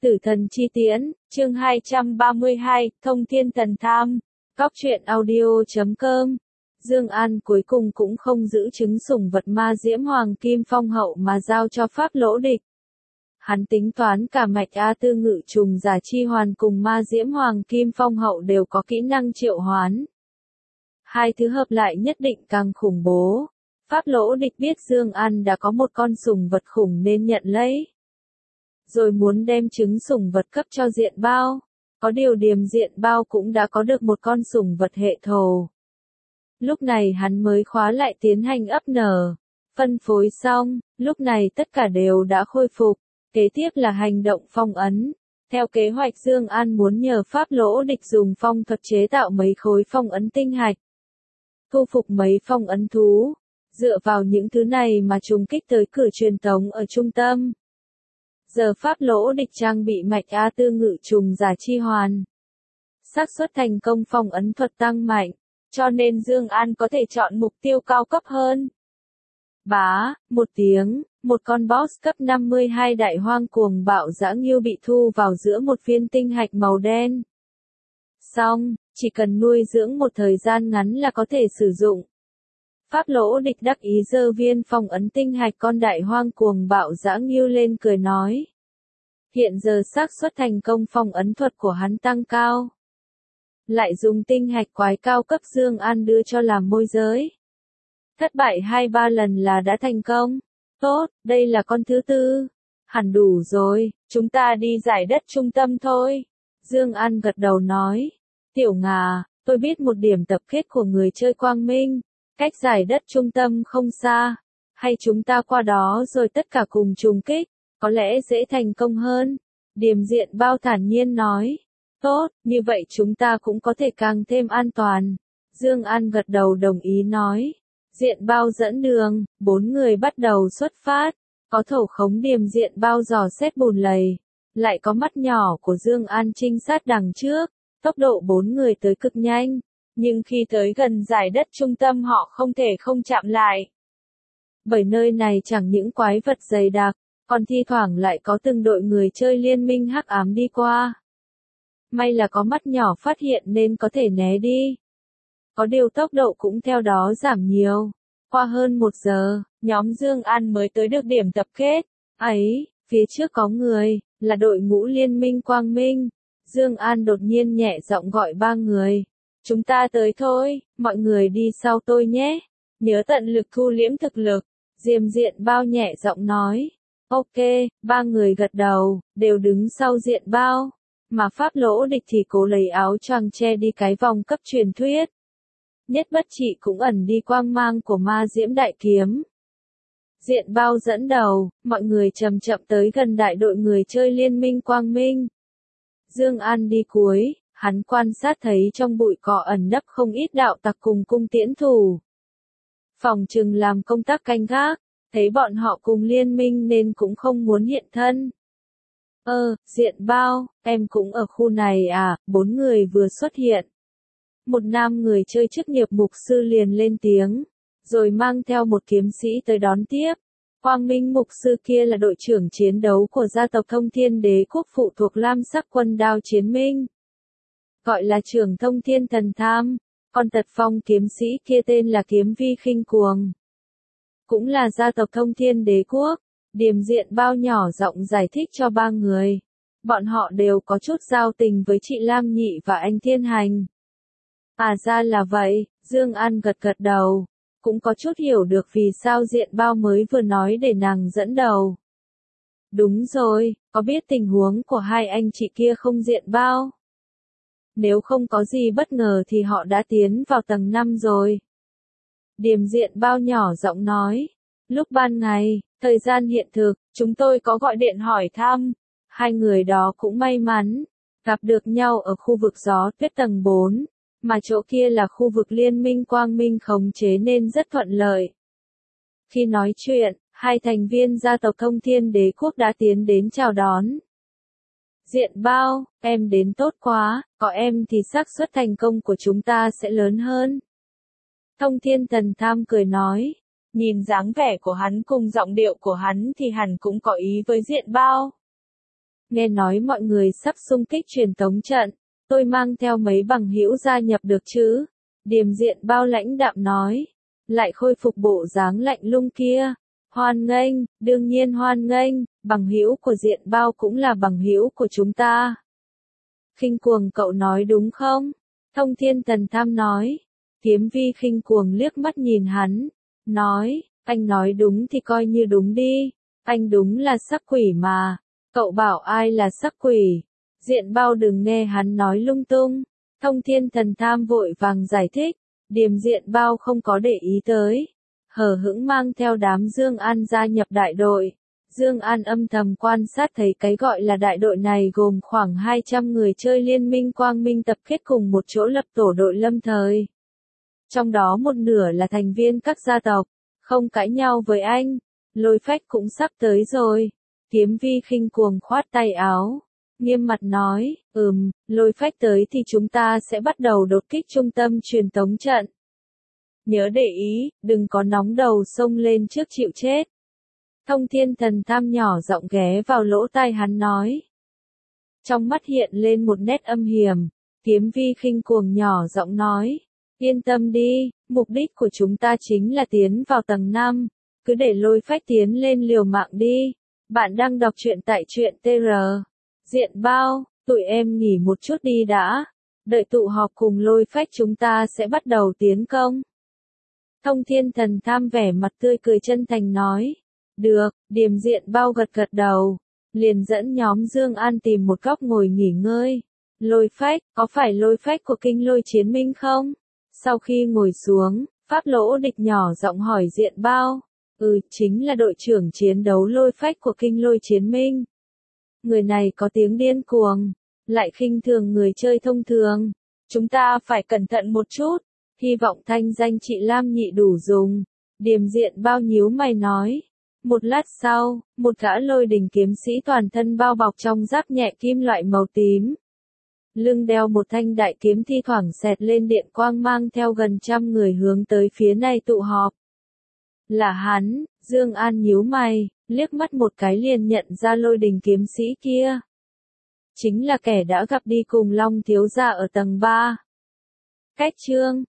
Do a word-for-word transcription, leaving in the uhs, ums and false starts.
Tử thần chi tiễn, chương hai trăm ba mươi hai, Thông Thiên Thần Tham, Cóc truyện audio chấm com. Dương An cuối cùng cũng không giữ chứng sủng vật ma diễm hoàng kim phong hậu mà giao cho Pháp Lỗ Địch. Hắn tính toán cả mạch A Tư Ngự Trùng Giả Chi Hoàn cùng ma diễm hoàng kim phong hậu đều có kỹ năng triệu hoán. Hai thứ hợp lại nhất định càng khủng bố. Pháp Lỗ Địch biết Dương An đã có một con sủng vật khủng nên nhận lấy. Rồi muốn đem trứng sủng vật cấp cho Diện Bao. Có điều Điềm Diện Bao cũng đã có được một con sủng vật hệ thổ. Lúc này hắn mới khóa lại tiến hành ấp nở. Phân phối xong, lúc này tất cả đều đã khôi phục. Kế tiếp là hành động phong ấn. Theo kế hoạch Dương An muốn nhờ Pháp Lỗ Địch dùng phong thuật chế tạo mấy khối phong ấn tinh hạch. Thu phục mấy phong ấn thú. Dựa vào những thứ này mà trùng kích tới cửa truyền tống ở trung tâm. Giờ Pháp Lỗ Địch trang bị mạch A Tư Ngự Trùng Giả Chi Hoàn. Xác suất thành công phong ấn thuật tăng mạnh, cho nên Dương An có thể chọn mục tiêu cao cấp hơn. Bá, một tiếng, một con boss cấp năm mươi hai đại hoang cuồng bạo dã ngưu bị thu vào giữa một viên tinh hạch màu đen. Xong, chỉ cần nuôi dưỡng một thời gian ngắn là có thể sử dụng. Pháp Lỗ Địch đắc ý giơ viên phong ấn tinh hạch con đại hoang cuồng bạo dã ngưu lên cười nói. Hiện giờ xác suất thành công phong ấn thuật của hắn tăng cao. Lại dùng tinh hạch quái cao cấp Dương An đưa cho làm môi giới. Thất bại hai ba lần là đã thành công. Tốt, đây là con thứ tư. Hẳn đủ rồi, chúng ta đi giải đất trung tâm thôi. Dương An gật đầu nói. Tiểu Ngà, tôi biết một điểm tập kết của người chơi Quang Minh. Cách giải đất trung tâm không xa. Hay chúng ta qua đó rồi tất cả cùng trùng kích. Có lẽ dễ thành công hơn. Điềm Diện Bao thản nhiên nói. Tốt, như vậy chúng ta cũng có thể càng thêm an toàn. Dương An gật đầu đồng ý nói. Diện Bao dẫn đường, bốn người bắt đầu xuất phát. Có thổ khống Điềm Diện Bao dò xét bùn lầy. Lại có mắt nhỏ của Dương An trinh sát đằng trước. Tốc độ bốn người tới cực nhanh. Nhưng khi tới gần giải đất trung tâm họ không thể không chạm lại. Bởi nơi này chẳng những quái vật dày đặc, còn thi thoảng lại có từng đội người chơi liên minh hắc ám đi qua. May là có mắt nhỏ phát hiện nên có thể né đi. Có điều tốc độ cũng theo đó giảm nhiều. Qua hơn một giờ, nhóm Dương An mới tới được điểm tập kết. Ấy, phía trước có người, là đội ngũ liên minh Quang Minh. Dương An đột nhiên nhẹ giọng gọi ba người. Chúng ta tới thôi, mọi người đi sau tôi nhé. Nhớ tận lực thu liễm thực lực. Điềm Diện Bao nhẹ giọng nói. Ok, ba người gật đầu, đều đứng sau Diện Bao. Mà Pháp Lỗ Địch thì cố lấy áo choàng che đi cái vòng cấp truyền thuyết. Nhất Bất Trị cũng ẩn đi quang mang của ma diễm đại kiếm. Diện Bao dẫn đầu, mọi người chậm chậm tới gần đại đội người chơi liên minh Quang Minh. Dương An đi cuối, hắn quan sát thấy trong bụi cỏ ẩn nấp không ít đạo tặc cùng cung tiễn thủ. Phòng trừng làm công tác canh gác, thấy bọn họ cùng liên minh nên cũng không muốn hiện thân. Ơ, Diện Bao, em cũng ở khu này à, bốn người vừa xuất hiện. Một nam người chơi chức nghiệp mục sư liền lên tiếng, rồi mang theo một kiếm sĩ tới đón tiếp. Quang Minh mục sư kia là đội trưởng chiến đấu của gia tộc Thông Thiên Đế quốc phụ thuộc Lam Sắc Quân Đao Chiến Minh. Gọi là trưởng Thông Thiên Thần Tham, còn tật phong kiếm sĩ kia tên là Kiếm Vi Khinh Cuồng. Cũng là gia tộc Thông Thiên Đế quốc. Điềm Diện Bao nhỏ giọng giải thích cho ba người. Bọn họ đều có chút giao tình với chị Lam Nhị và anh Thiên Hành. À ra là vậy, Dương An gật gật đầu. Cũng có chút hiểu được vì sao Diện Bao mới vừa nói để nàng dẫn đầu. Đúng rồi, có biết tình huống của hai anh chị kia không Diện Bao? Nếu không có gì bất ngờ thì họ đã tiến vào tầng năm rồi. Điềm Diện Bao nhỏ giọng nói. Lúc ban ngày, thời gian hiện thực, chúng tôi có gọi điện hỏi thăm. Hai người đó cũng may mắn, gặp được nhau ở khu vực gió tuyết tầng bốn, mà chỗ kia là khu vực liên minh Quang Minh khống chế nên rất thuận lợi. Khi nói chuyện, hai thành viên gia tộc Thông Thiên Đế quốc đã tiến đến chào đón. Diện Bao, em đến tốt quá, có em thì xác suất thành công của chúng ta sẽ lớn hơn. Thông Thiên Thần Tham cười nói. Nhìn dáng vẻ của hắn cùng giọng điệu của hắn thì hẳn cũng có ý với Diện Bao. nghe nói mọi người sắp xung kích truyền tống trận, tôi mang theo mấy bằng hữu gia nhập được chứ? Điềm Diện Bao lãnh đạm nói, lại khôi phục bộ dáng lạnh lùng kia. Hoan nghênh, đương nhiên hoan nghênh, bằng hữu của Diện Bao cũng là bằng hữu của chúng ta. Khinh Cuồng cậu nói đúng không? Thông Thiên Thần Tham nói. Kiếm Vi khinh cuồng liếc mắt nhìn hắn, nói, anh nói đúng thì coi như đúng đi, anh đúng là sắc quỷ mà, cậu bảo ai là sắc quỷ? Diện Bao đừng nghe hắn nói lung tung. Thông Thiên Thần Tham vội vàng giải thích, Điềm Diện Bao không có để ý tới, hờ hững mang theo đám Dương An gia nhập đại đội. Dương An âm thầm quan sát thấy cái gọi là đại đội này gồm khoảng hai trăm người chơi liên minh quang minh tập kết cùng một chỗ lập tổ đội lâm thời. Trong đó một nửa là thành viên các gia tộc, không cãi nhau với anh. Lôi Phách cũng sắp tới rồi. Kiếm Vi khinh cuồng khoát tay áo, nghiêm mặt nói, ừm, Lôi Phách tới thì chúng ta sẽ bắt đầu đột kích trung tâm truyền tống trận. Nhớ để ý, đừng có nóng đầu xông lên trước chịu chết. Thông Thiên Thần Tham nhỏ giọng ghé vào lỗ tai hắn nói. Trong mắt hiện lên một nét âm hiểm, Kiếm Vi khinh cuồng nhỏ giọng nói, yên tâm đi, mục đích của chúng ta chính là tiến vào tầng năm, cứ để Lôi Phách tiến lên liều mạng đi. Bạn đang đọc truyện tại truyện tê rờ. Diện Bao, tụi em nghỉ một chút đi đã, đợi tụ họp cùng Lôi Phách chúng ta sẽ bắt đầu tiến công. Thông Thiên Thần Tham vẻ mặt tươi cười chân thành nói. Được, Điềm Diện Bao gật gật đầu, liền dẫn nhóm Dương An tìm một góc ngồi nghỉ ngơi. Lôi Phách, có phải Lôi Phách của Kinh Lôi Chiến Minh không? Sau khi ngồi xuống, Pháp Lỗ Địch nhỏ giọng hỏi Diện Bao. Ừ, chính là đội trưởng chiến đấu Lôi Phách của Kinh Lôi Chiến Minh. Người này có tiếng điên cuồng, lại khinh thường người chơi thông thường. Chúng ta phải cẩn thận một chút, hy vọng thanh danh chị Lam Nhị đủ dùng. Điềm Diện Bao nhíu mày nói. Một lát sau, một gã lôi đình kiếm sĩ toàn thân bao bọc trong giáp nhẹ kim loại màu tím. Lưng đeo một thanh đại kiếm thi thoảng xẹt lên điện quang mang theo gần trăm người hướng tới phía này tụ họp. Là hắn, Dương An nhíu mày, liếc mắt một cái liền nhận ra lôi đình kiếm sĩ kia. Chính là kẻ đã gặp đi cùng Long thiếu gia ở tầng ba. Cách chương